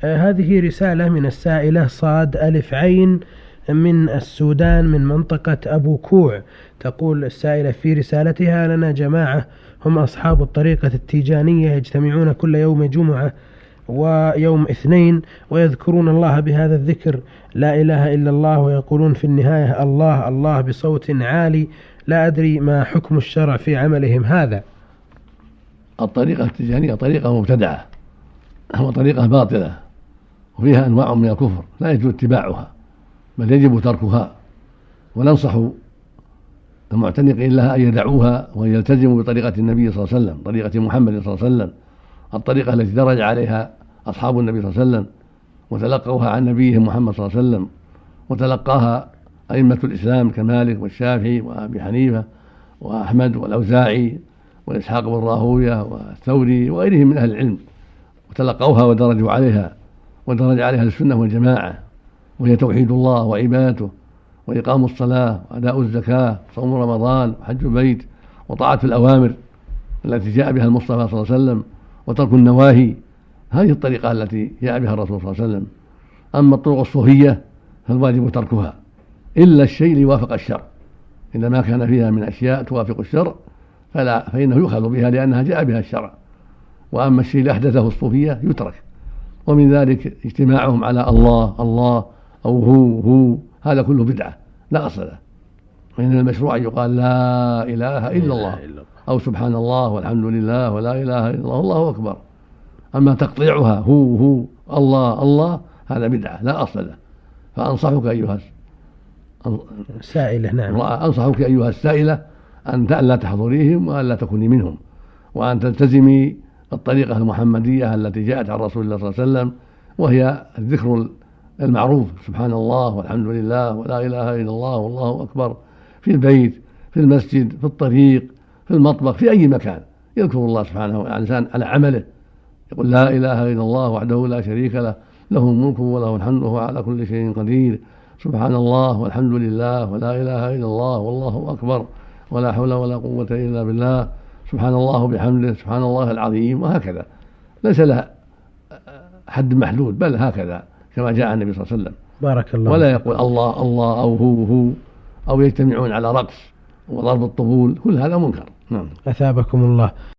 هذه رسالة من السائلة صاد ألف عين من السودان من منطقة أبو كوع. تقول السائلة في رسالتها: لنا جماعة هم أصحاب الطريقة التيجانية يجتمعون كل يوم جمعة ويوم اثنين ويذكرون الله بهذا الذكر لا إله إلا الله، ويقولون في النهاية الله الله بصوت عالي. لا أدري ما حكم الشرع في عملهم هذا. الطريقة التيجانية طريقة مبتدعة وطريقة باطلة وفيها أنواع من الكفر لا يجوز اتباعها بل يجب تركها، وننصح المعتنقين لها أن يدعوها ويلتزموا بطريقة النبي صلى الله عليه وسلم، طريقة محمد صلى الله عليه وسلم، الطريقة التي درج عليها أصحاب النبي صلى الله عليه وسلم وتلقوها عن نبيهم محمد صلى الله عليه وسلم، وتلقاها أئمة الإسلام كمالك والشافعي وأبي حنيفة وأحمد والأوزاعي وإسحاق بن راهوية والثوري وغيرهم من أهل العلم، وتلقوها ودرجوا عليها ودرج عليها السنة والجماعة، وهي توحيد الله وعبادته وإقام الصلاة وأداء الزكاة وصوم رمضان وحج البيت وطاعة الأوامر التي جاء بها المصطفى صلى الله عليه وسلم وترك النواهي. هذه الطريقة التي جاء بها الرسول صلى الله عليه وسلم. أما الطرق الصوفية فالواجب تركها إلا الشيء ليوافق الشرع، إذا ما كان فيها من أشياء توافق الشرع فإنه يؤخذ بها لأنها جاء بها الشرع، وأما الشيء اللي أحدثه الصوفية يترك. ومن ذلك اجتماعهم على الله الله أو هو هذا كله بدعة لا أصل له، وإن المشروع يقال لا إله إلا الله أو سبحان الله والحمد لله ولا إله إلا الله والله أكبر. أما تقطيعها هو الله الله هذا بدعة لا أصل له. فأنصحك أيها السائلة أنصحك أيها السائلة أن لا تحضريهم وأن لا تكوني منهم، وأن تلتزمي الطريقة المحمدية التي جاءت عن رسول الله صلى الله عليه وسلم، وهي الذكر المعروف سبحان الله والحمد لله ولا إله إلا الله والله أكبر، في البيت في المسجد في الطريق في المطبخ في أي مكان يذكر الله سبحانه وتعالى على عمله، يقول لا إله إلا الله وحده لا شريك له له الملك وله الحمد وهو على كل شيء قدير، سبحان الله والحمد لله ولا إله إلا الله والله أكبر ولا حول ولا قوة إلا بالله، سبحان الله بحمده سبحان الله العظيم، وهكذا ليس لها حد محدود بل هكذا كما جاء عن النبي صلى الله عليه وسلم. بارك الله. ولا يقول الله الله أو هو أو يجتمعون على رقص وضرب الطبول، كل هذا منكر. أثابكم الله.